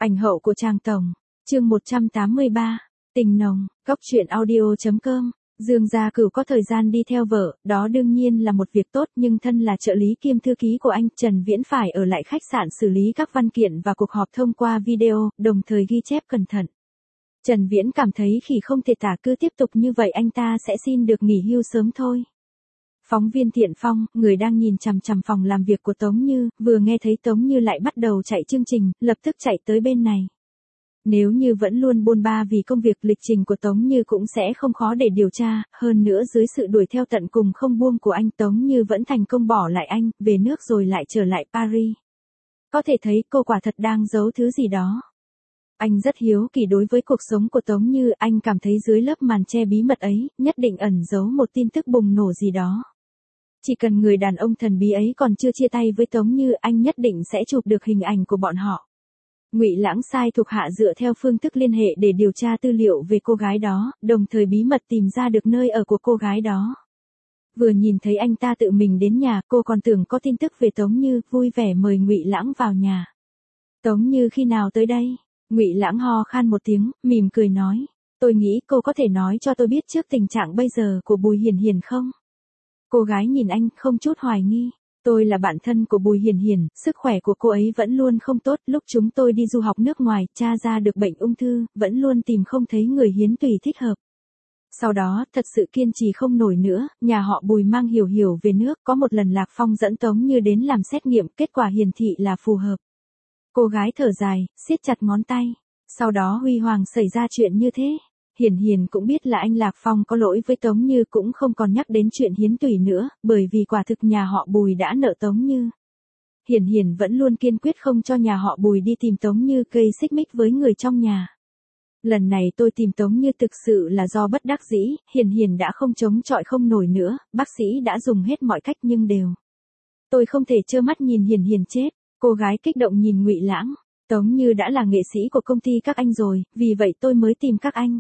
Ảnh hậu của Trang Tổng, chương 183, tình nồng, góc truyện audio.com. Dương Gia Cửu có thời gian đi theo vợ, đó đương nhiên là một việc tốt, nhưng thân là trợ lý kiêm thư ký của anh, Trần Viễn phải ở lại khách sạn xử lý các văn kiện và cuộc họp thông qua video, đồng thời ghi chép cẩn thận. Trần Viễn cảm thấy khi không thể tả, cứ tiếp tục như vậy anh ta sẽ xin được nghỉ hưu sớm thôi. Phóng viên Thiện Phong, người đang nhìn chằm chằm phòng làm việc của Tống Như, vừa nghe thấy Tống Như lại bắt đầu chạy chương trình, lập tức chạy tới bên này. Nếu như vẫn luôn bôn ba vì công việc, lịch trình của Tống Như cũng sẽ không khó để điều tra, hơn nữa dưới sự đuổi theo tận cùng không buông của anh, Tống Như vẫn thành công bỏ lại anh, về nước rồi lại trở lại Paris. Có thể thấy cô quả thật đang giấu thứ gì đó. Anh rất hiếu kỳ đối với cuộc sống của Tống Như, anh cảm thấy dưới lớp màn che bí mật ấy, nhất định ẩn giấu một tin tức bùng nổ gì đó. Chỉ cần người đàn ông thần bí ấy còn chưa chia tay với Tống Như, anh nhất định sẽ chụp được hình ảnh của bọn họ. Ngụy Lãng sai thuộc hạ dựa theo phương thức liên hệ để điều tra tư liệu về cô gái đó, đồng thời bí mật tìm ra được nơi ở của cô gái đó. Vừa nhìn thấy anh ta tự mình đến nhà, cô còn tưởng có tin tức về Tống Như, vui vẻ mời Ngụy Lãng vào nhà. Tống Như khi nào tới đây? Ngụy Lãng ho khan một tiếng, mỉm cười nói, tôi nghĩ cô có thể nói cho tôi biết trước tình trạng bây giờ của Bùi Hiền Hiền không? Cô gái nhìn anh, không chút hoài nghi. Tôi là bạn thân của Bùi Hiền Hiền, sức khỏe của cô ấy vẫn luôn không tốt, lúc chúng tôi đi du học nước ngoài, tra ra được bệnh ung thư, vẫn luôn tìm không thấy người hiến tủy thích hợp. Sau đó, thật sự kiên trì không nổi nữa, nhà họ Bùi mang Hiểu Hiểu về nước, có một lần Lạc Phong dẫn Tống Như đến làm xét nghiệm, kết quả hiển thị là phù hợp. Cô gái thở dài, siết chặt ngón tay. Sau đó huy hoàng xảy ra chuyện như thế. Hiền Hiền cũng biết là anh Lạc Phong có lỗi với Tống Như, cũng không còn nhắc đến chuyện hiến tủy nữa, bởi vì quả thực nhà họ Bùi đã nợ Tống Như. Hiền Hiền vẫn luôn kiên quyết không cho nhà họ Bùi đi tìm Tống Như, gây xích mích với người trong nhà. Lần này tôi tìm Tống Như thực sự là do bất đắc dĩ, Hiền Hiền đã không chống chọi không nổi nữa, bác sĩ đã dùng hết mọi cách nhưng đều. Tôi không thể trơ mắt nhìn Hiền Hiền chết. Cô gái kích động nhìn Ngụy Lãng, Tống Như đã là nghệ sĩ của công ty các anh rồi, vì vậy tôi mới tìm các anh.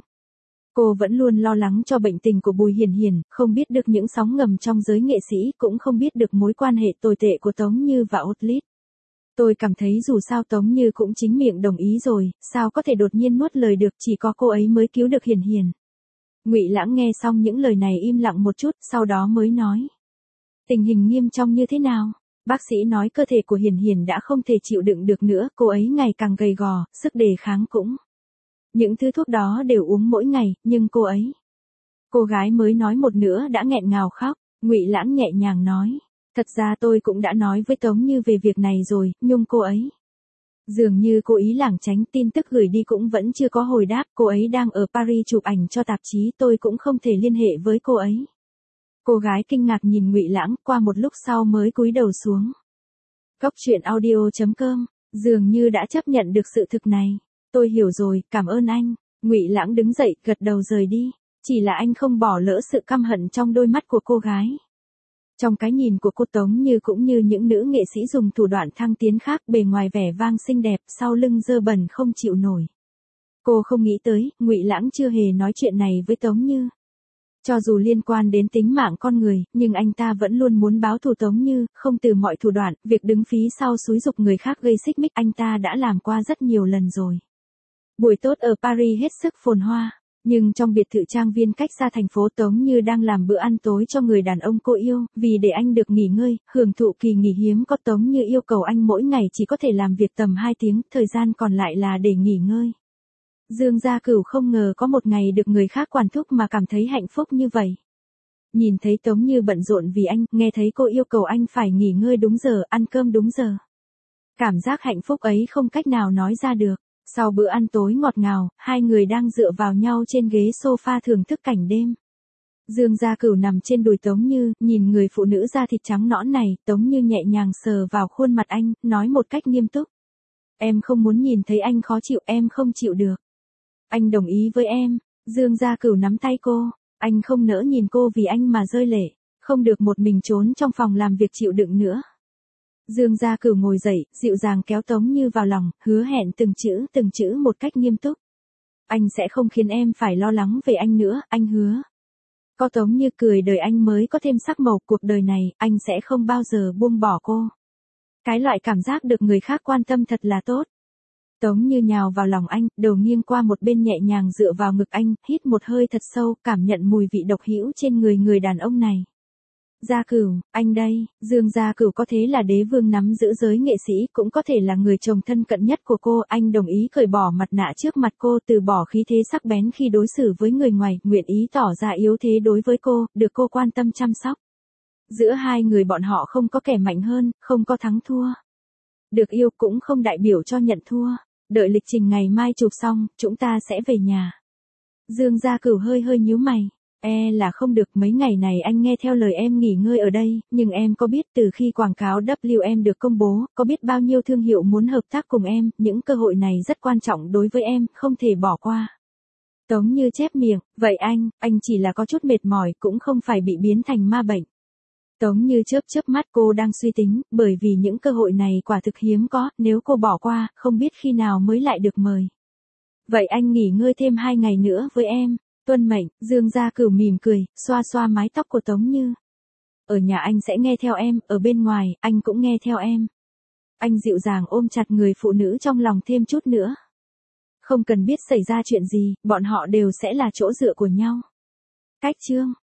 Cô vẫn luôn lo lắng cho bệnh tình của Bùi Hiền Hiền, không biết được những sóng ngầm trong giới nghệ sĩ, cũng không biết được mối quan hệ tồi tệ của Tống Như và Otlit. Tôi cảm thấy dù sao Tống Như cũng chính miệng đồng ý rồi, sao có thể đột nhiên nuốt lời được, chỉ có cô ấy mới cứu được Hiền Hiền. Ngụy Lãng nghe xong những lời này im lặng một chút, sau đó mới nói. Tình hình nghiêm trọng như thế nào? Bác sĩ nói cơ thể của Hiền Hiền đã không thể chịu đựng được nữa, cô ấy ngày càng gầy gò, sức đề kháng cũng. Những thứ thuốc đó đều uống mỗi ngày, nhưng cô ấy. Cô gái mới nói một nửa đã nghẹn ngào khóc, Ngụy Lãng nhẹ nhàng nói. Thật ra tôi cũng đã nói với Tống Như về việc này rồi, nhưng cô ấy. Dường như cố ý lảng tránh, tin tức gửi đi cũng vẫn chưa có hồi đáp, cô ấy đang ở Paris chụp ảnh cho tạp chí, tôi cũng không thể liên hệ với cô ấy. Cô gái kinh ngạc nhìn Ngụy Lãng, qua một lúc sau mới cúi đầu xuống. Góc truyện audio.com, dường như đã chấp nhận được sự thực này. Tôi hiểu rồi, cảm ơn anh. Ngụy Lãng đứng dậy, gật đầu rời đi. Chỉ là anh không bỏ lỡ sự căm hận trong đôi mắt của cô gái. Trong cái nhìn của cô Tống Như cũng như những nữ nghệ sĩ dùng thủ đoạn thăng tiến khác, bề ngoài vẻ vang xinh đẹp, sau lưng dơ bẩn không chịu nổi. Cô không nghĩ tới, Ngụy Lãng chưa hề nói chuyện này với Tống Như. Cho dù liên quan đến tính mạng con người, nhưng anh ta vẫn luôn muốn báo thù Tống Như, không từ mọi thủ đoạn, việc đứng phía sau xúi giục người khác gây xích mích anh ta đã làm qua rất nhiều lần rồi. Buổi tốt ở Paris hết sức phồn hoa, nhưng trong biệt thự trang viên cách xa thành phố, Tống Như đang làm bữa ăn tối cho người đàn ông cô yêu, vì để anh được nghỉ ngơi, hưởng thụ kỳ nghỉ hiếm có, Tống Như yêu cầu anh mỗi ngày chỉ có thể làm việc tầm 2 tiếng, thời gian còn lại là để nghỉ ngơi. Dương Gia Cửu không ngờ có một ngày được người khác quản thúc mà cảm thấy hạnh phúc như vậy. Nhìn thấy Tống Như bận rộn vì anh, nghe thấy cô yêu cầu anh phải nghỉ ngơi đúng giờ, ăn cơm đúng giờ. Cảm giác hạnh phúc ấy không cách nào nói ra được. Sau bữa ăn tối ngọt ngào, hai người đang dựa vào nhau trên ghế sofa thưởng thức cảnh đêm. Dương Gia Cửu nằm trên đùi Tống Như, nhìn người phụ nữ da thịt trắng nõn này, Tống Như nhẹ nhàng sờ vào khuôn mặt anh, nói một cách nghiêm túc. Em không muốn nhìn thấy anh khó chịu, em không chịu được. Anh đồng ý với em. Dương Gia Cửu nắm tay cô, anh không nỡ nhìn cô vì anh mà rơi lệ, không được một mình trốn trong phòng làm việc chịu đựng nữa. Dương Gia Cửu ngồi dậy, dịu dàng kéo Tống Như vào lòng, hứa hẹn từng chữ một cách nghiêm túc. Anh sẽ không khiến em phải lo lắng về anh nữa, anh hứa. Có Tống Như cười đời anh mới có thêm sắc màu, cuộc đời này, anh sẽ không bao giờ buông bỏ cô. Cái loại cảm giác được người khác quan tâm thật là tốt. Tống Như nhào vào lòng anh, đầu nghiêng qua một bên nhẹ nhàng dựa vào ngực anh, hít một hơi thật sâu, cảm nhận mùi vị độc hữu trên người người đàn ông này. Gia Cửu, anh đây, Dương Gia Cửu có thế là đế vương nắm giữ giới nghệ sĩ, cũng có thể là người chồng thân cận nhất của cô, anh đồng ý cởi bỏ mặt nạ trước mặt cô, từ bỏ khí thế sắc bén khi đối xử với người ngoài, nguyện ý tỏ ra yếu thế đối với cô, được cô quan tâm chăm sóc. Giữa hai người bọn họ không có kẻ mạnh hơn, không có thắng thua. Được yêu cũng không đại biểu cho nhận thua. Đợi lịch trình ngày mai chụp xong, chúng ta sẽ về nhà. Dương Gia Cửu hơi hơi nhíu mày. Là không được, mấy ngày này anh nghe theo lời em nghỉ ngơi ở đây, nhưng em có biết từ khi quảng cáo WM được công bố, có biết bao nhiêu thương hiệu muốn hợp tác cùng em, những cơ hội này rất quan trọng đối với em, không thể bỏ qua. Tống Như chép miệng, vậy anh chỉ là có chút mệt mỏi, cũng không phải bị biến thành ma bệnh. Tống Như chớp chớp mắt, cô đang suy tính, bởi vì những cơ hội này quả thực hiếm có, nếu cô bỏ qua, không biết khi nào mới lại được mời. Vậy anh nghỉ ngơi thêm 2 ngày nữa với em. Tuân mệnh, Dương Gia Cửu mỉm cười, xoa xoa mái tóc của Tống Như. Ở nhà anh sẽ nghe theo em, ở bên ngoài, anh cũng nghe theo em. Anh dịu dàng ôm chặt người phụ nữ trong lòng thêm chút nữa. Không cần biết xảy ra chuyện gì, bọn họ đều sẽ là chỗ dựa của nhau. Cách chương